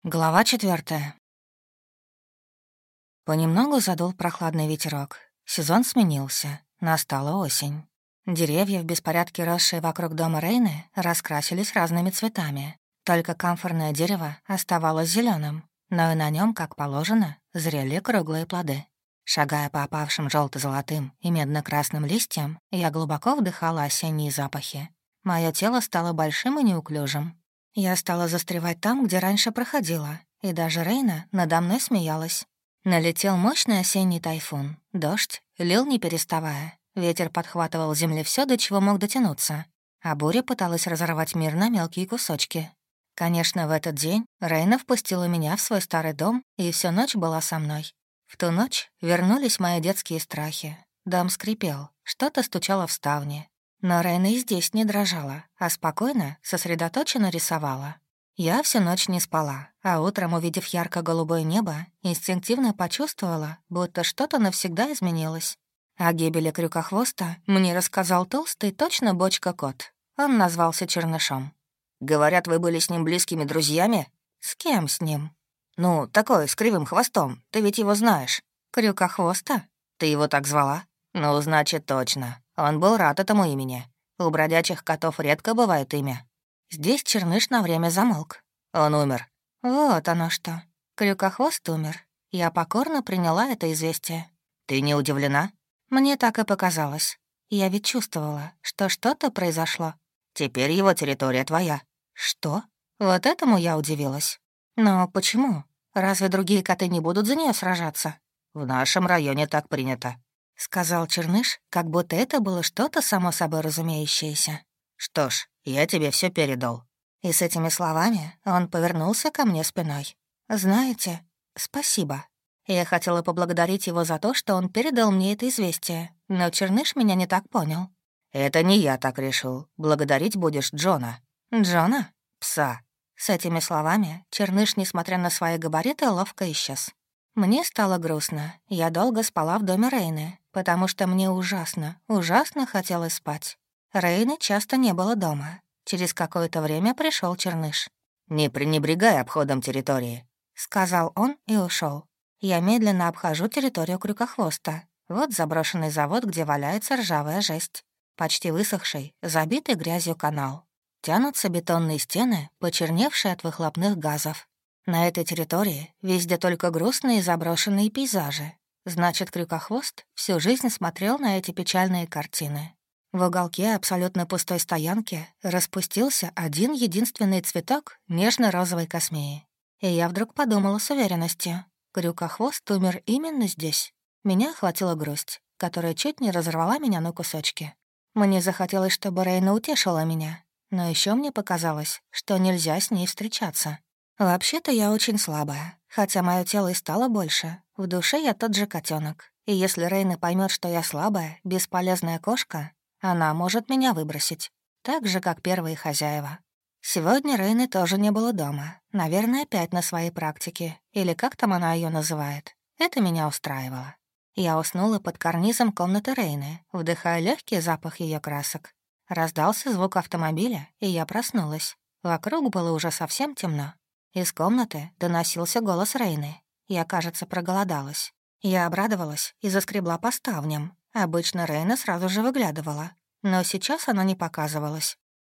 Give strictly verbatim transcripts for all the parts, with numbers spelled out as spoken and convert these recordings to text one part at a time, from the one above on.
Глава четвертая. Понемногу задул прохладный ветерок. Сезон сменился. Настала осень. Деревья, в беспорядке росшие вокруг дома Рейны, раскрасились разными цветами. Только камфорное дерево оставалось зеленым, но и на нем, как положено, зрели круглые плоды. Шагая по опавшим желто золотым и медно-красным листьям, я глубоко вдыхала осенние запахи. Мое тело стало большим и неуклюжим. Я стала застревать там, где раньше проходила, и даже Рейна надо мной смеялась. Налетел мощный осенний тайфун. Дождь лил не переставая. Ветер подхватывал с земли все, до чего мог дотянуться, а буря пыталась разорвать мир на мелкие кусочки. Конечно, в этот день Рейна впустила меня в свой старый дом и всю ночь была со мной. В ту ночь вернулись мои детские страхи. Дом скрипел, что-то стучало в ставни. Но Рейна и здесь не дрожала, а спокойно, сосредоточенно рисовала. Я всю ночь не спала, а утром, увидев ярко-голубое небо, инстинктивно почувствовала, будто что-то навсегда изменилось. О гибели крюкохвоста мне рассказал толстый, точно бочка-кот. Он назвался Чернышом. «Говорят, вы были с ним близкими друзьями?» «С кем с ним?» «Ну, такой, с кривым хвостом. Ты ведь его знаешь». «Крюкохвоста?» «Ты его так звала?» «Ну, значит, точно. Он был рад этому имени. У бродячих котов редко бывает имя». Здесь Черныш на время замолк. «Он умер». «Вот оно что. Крюкохвост умер. Я покорно приняла это известие». «Ты не удивлена?» Мне так и показалось. Я ведь чувствовала, что что-то произошло. «Теперь его территория твоя». «Что?» Вот этому я удивилась. «Но почему? Разве другие коты не будут за нее сражаться?» «В нашем районе так принято», — сказал Черныш, как будто это было что-то само собой разумеющееся. «Что ж, я тебе все передал». И с этими словами он повернулся ко мне спиной. «Знаете, спасибо. Я хотела поблагодарить его за то, что он передал мне это известие, но Черныш меня не так понял». «Это не я так решил. Благодарить будешь Джона». «Джона?» «Пса». С этими словами Черныш, несмотря на свои габариты, ловко исчез. Мне стало грустно. Я долго спала в доме Рейны, потому что мне ужасно, ужасно хотелось спать. Рейны часто не было дома. Через какое-то время пришел Черныш. «Не пренебрегай обходом территории», — сказал он и ушел. Я медленно обхожу территорию Крюкохвоста. Вот заброшенный завод, где валяется ржавая жесть. Почти высохший, забитый грязью канал. Тянутся бетонные стены, почерневшие от выхлопных газов. На этой территории везде только грустные заброшенные пейзажи. Значит, Крюкохвост всю жизнь смотрел на эти печальные картины. В уголке абсолютно пустой стоянки распустился один единственный цветок нежно-розовой космеи. И я вдруг подумала с уверенностью. Крюкохвост умер именно здесь. Меня охватила грусть, которая чуть не разорвала меня на кусочки. Мне захотелось, чтобы Рейна утешила меня. Но еще мне показалось, что нельзя с ней встречаться. Вообще-то я очень слабая, хотя мое тело и стало больше. В душе я тот же котенок. И если Рейна поймет, что я слабая, бесполезная кошка, она может меня выбросить. Так же, как первые хозяева. Сегодня Рейны тоже не было дома. Наверное, опять на своей практике. Или как там она ее называет. Это меня устраивало. Я уснула под карнизом комнаты Рейны, вдыхая легкий запах ее красок. Раздался звук автомобиля, и я проснулась. Вокруг было уже совсем темно. Из комнаты доносился голос Рейны. Я, кажется, проголодалась. Я обрадовалась и заскребла по ставням. Обычно Рейна сразу же выглядывала, но сейчас она не показывалась.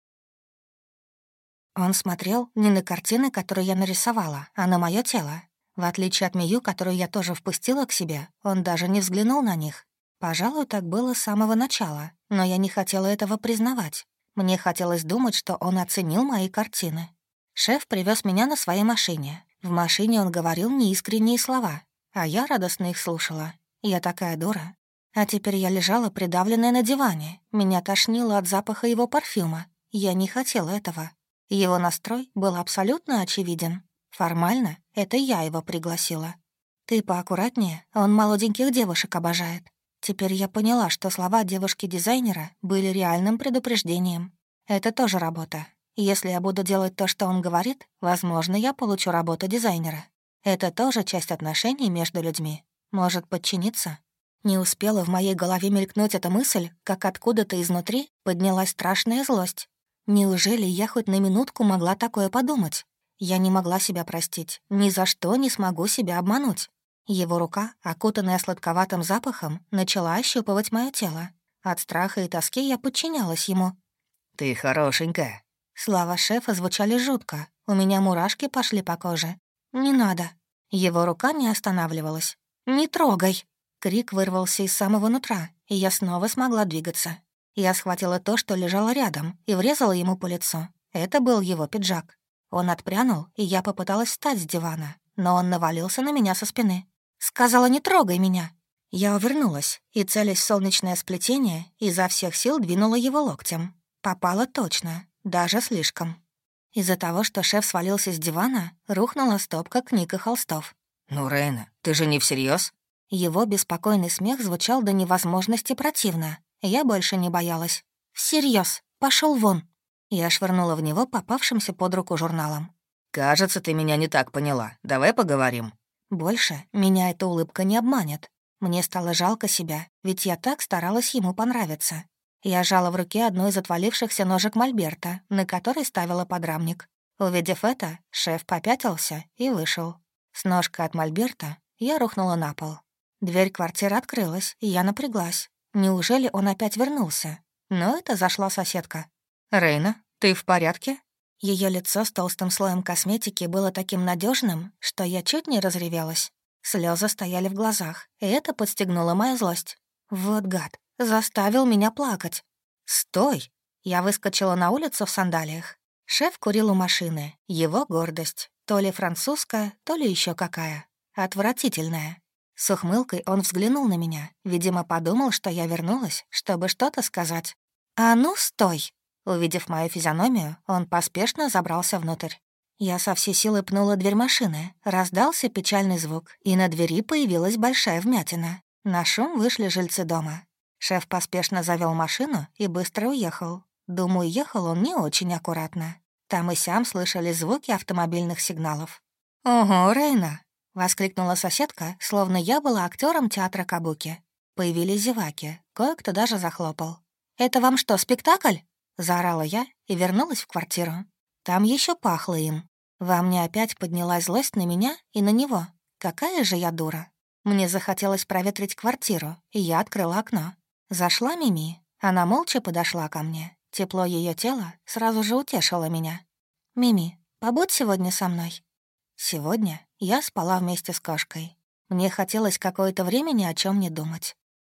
Он смотрел не на картины, которые я нарисовала, а на мое тело. В отличие от Мию, которую я тоже впустила к себе, он даже не взглянул на них. Пожалуй, так было с самого начала, но я не хотела этого признавать. Мне хотелось думать, что он оценил мои картины. Шеф привез меня на своей машине. В машине он говорил неискренние слова, а я радостно их слушала. Я такая дура. А теперь я лежала придавленная на диване. Меня тошнило от запаха его парфюма. Я не хотела этого. Его настрой был абсолютно очевиден. Формально это я его пригласила. «Ты поаккуратнее, он молоденьких девушек обожает». Теперь я поняла, что слова девушки-дизайнера были реальным предупреждением. Это тоже работа. Если я буду делать то, что он говорит, возможно, я получу работу дизайнера. Это тоже часть отношений между людьми. Может подчиниться? Не успела в моей голове мелькнуть эта мысль, как откуда-то изнутри поднялась страшная злость. Неужели я хоть на минутку могла такое подумать? Я не могла себя простить. Ни за что не смогу себя обмануть. Его рука, окутанная сладковатым запахом, начала ощупывать мое тело. От страха и тоски я подчинялась ему. «Ты хорошенькая». Слова шефа звучали жутко. У меня мурашки пошли по коже. «Не надо». Его рука не останавливалась. «Не трогай!» Крик вырвался из самого нутра, и я снова смогла двигаться. Я схватила то, что лежало рядом, и врезала ему по лицу. Это был его пиджак. Он отпрянул, и я попыталась встать с дивана, но он навалился на меня со спины. «Сказала, не трогай меня!» Я увернулась и, целясь в солнечное сплетение, изо всех сил двинула его локтем. Попала точно, даже слишком. Из-за того, что шеф свалился с дивана, рухнула стопка книг и холстов. «Ну, Рейна, ты же не всерьез? Его беспокойный смех звучал до невозможности противно. Я больше не боялась. «Всерьез, пошел вон!» Я швырнула в него попавшимся под руку журналом. «Кажется, ты меня не так поняла. Давай поговорим». Больше меня эта улыбка не обманет. Мне стало жалко себя, ведь я так старалась ему понравиться. Я жала в руке одну из отвалившихся ножек мольберта, на который ставила подрамник. Увидев это, шеф попятился и вышел. С ножкой от мольберта я рухнула на пол. Дверь квартиры открылась, и я напряглась. Неужели он опять вернулся? Но это зашла соседка. «Рейна, ты в порядке?» Ее лицо с толстым слоем косметики было таким надежным, что я чуть не разревелась. Слезы стояли в глазах, и это подстегнуло мою злость. Вот гад, заставил меня плакать. «Стой!» Я выскочила на улицу в сандалиях. Шеф курил у машины. Его гордость. То ли французская, то ли еще какая. Отвратительная. С ухмылкой он взглянул на меня. Видимо, подумал, что я вернулась, чтобы что-то сказать. «А ну, стой!» Увидев мою физиономию, он поспешно забрался внутрь. Я со всей силы пнула дверь машины. Раздался печальный звук, и на двери появилась большая вмятина. На шум вышли жильцы дома. Шеф поспешно завел машину и быстро уехал. Думаю, ехал он не очень аккуратно. Там и сям слышали звуки автомобильных сигналов. «Ого, Рейна!» — воскликнула соседка, словно я была актером театра кабуки. Появились зеваки, кое-кто даже захлопал. «Это вам что, спектакль?» — заорала я и вернулась в квартиру. Там еще пахло им. Во мне опять поднялась злость на меня и на него. Какая же я дура. Мне захотелось проветрить квартиру, и я открыла окно. Зашла Мими. Она молча подошла ко мне. Тепло ее тела сразу же утешило меня. «Мими, побудь сегодня со мной». Сегодня я спала вместе с кошкой. Мне хотелось какое-то время ни о чем не думать.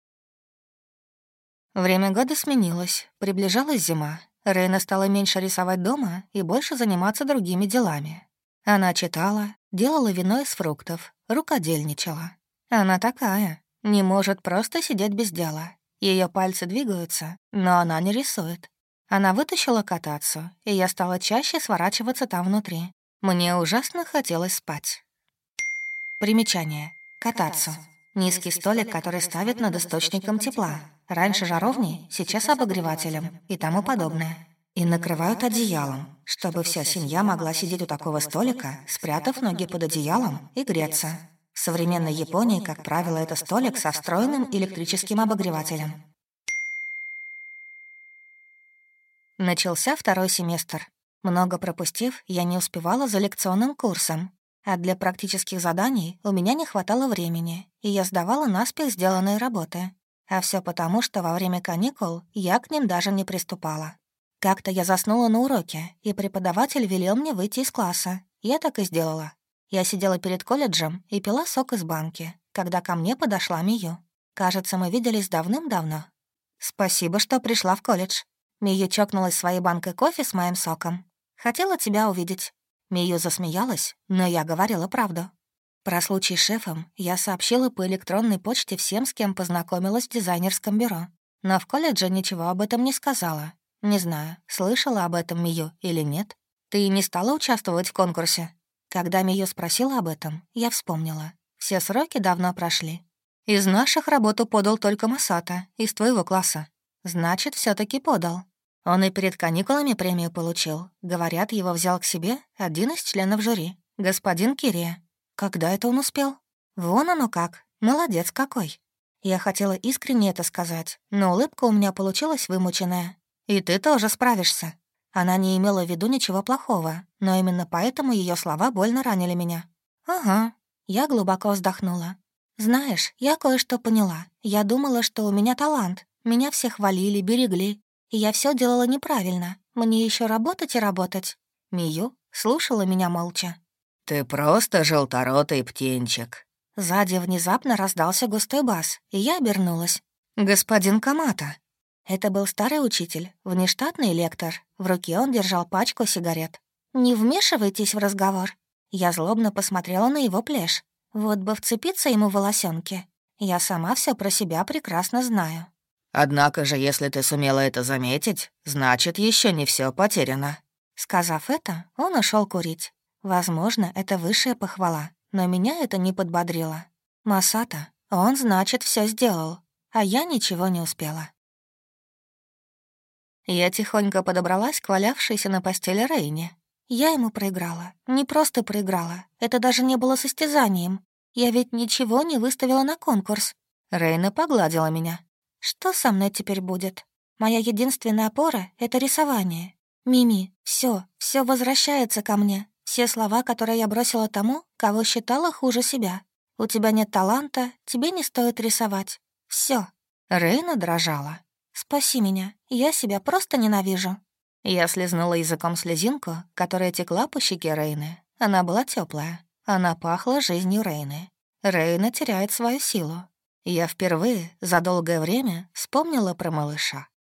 Время года сменилось, приближалась зима. Рейна стала меньше рисовать дома и больше заниматься другими делами. Она читала, делала вино из фруктов, рукодельничала. Она такая, не может просто сидеть без дела. Ее пальцы двигаются, но она не рисует. Она вытащила кататься, и я стала чаще сворачиваться там внутри. Мне ужасно хотелось спать. Примечание. Кататься. Низкий столик, который ставят над источником тепла. Раньше жаровней, сейчас обогревателем и тому подобное. И накрывают одеялом, чтобы вся семья могла сидеть у такого столика, спрятав ноги под одеялом и греться. В современной Японии, как правило, это столик со встроенным электрическим обогревателем. Начался второй семестр. Много пропустив, я не успевала за лекционным курсом. А для практических заданий у меня не хватало времени, и я сдавала наспех сделанные работы. А все потому, что во время каникул я к ним даже не приступала. Как-то я заснула на уроке, и преподаватель велел мне выйти из класса. Я так и сделала. Я сидела перед колледжем и пила сок из банки, когда ко мне подошла Мию. Кажется, мы виделись давным-давно. «Спасибо, что пришла в колледж». Мию чокнулась своей банкой кофе с моим соком. «Хотела тебя увидеть». Мию засмеялась, но я говорила правду. Про случай с шефом я сообщила по электронной почте всем, с кем познакомилась в дизайнерском бюро. Но в колледже ничего об этом не сказала. Не знаю, слышала об этом Мию или нет. Ты не стала участвовать в конкурсе? Когда Мию спросила об этом, я вспомнила. Все сроки давно прошли. Из наших работу подал только Масата, из твоего класса. Значит, все таки подал. Он и перед каникулами премию получил. Говорят, его взял к себе один из членов жюри, господин Кирия. Когда это он успел? Вон оно как. Молодец какой. Я хотела искренне это сказать, но улыбка у меня получилась вымученная. И ты тоже справишься. Она не имела в виду ничего плохого, но именно поэтому ее слова больно ранили меня. «Ага». Я глубоко вздохнула. «Знаешь, я кое-что поняла. Я думала, что у меня талант. Меня все хвалили, берегли. И я все делала неправильно. Мне еще работать и работать». Мию слушала меня молча. «Ты просто желторотый птенчик». Сзади внезапно раздался густой бас, и я обернулась. «Господин Камата». Это был старый учитель, внештатный лектор. В руке он держал пачку сигарет. «Не вмешивайтесь в разговор». Я злобно посмотрела на его плешь. Вот бы вцепиться ему в волосёнки. Я сама все про себя прекрасно знаю. «Однако же, если ты сумела это заметить, значит, еще не все потеряно». Сказав это, он ушел курить. Возможно, это высшая похвала, но меня это не подбодрило. Масата, он, значит, все сделал, а я ничего не успела. Я тихонько подобралась к валявшейся на постели Рейне. Я ему проиграла. Не просто проиграла. Это даже не было состязанием. Я ведь ничего не выставила на конкурс. Рейна погладила меня. Что со мной теперь будет? Моя единственная опора — это рисование. Мими, все, все возвращается ко мне. Все слова, которые я бросила тому, кого считала хуже себя. У тебя нет таланта, тебе не стоит рисовать. Все. Рейна дрожала. Спаси меня, я себя просто ненавижу. Я слезнула языком слезинку, которая текла по щеке Рейны. Она была теплая. Она пахла жизнью Рейны. Рейна теряет свою силу. Я впервые за долгое время вспомнила про малыша.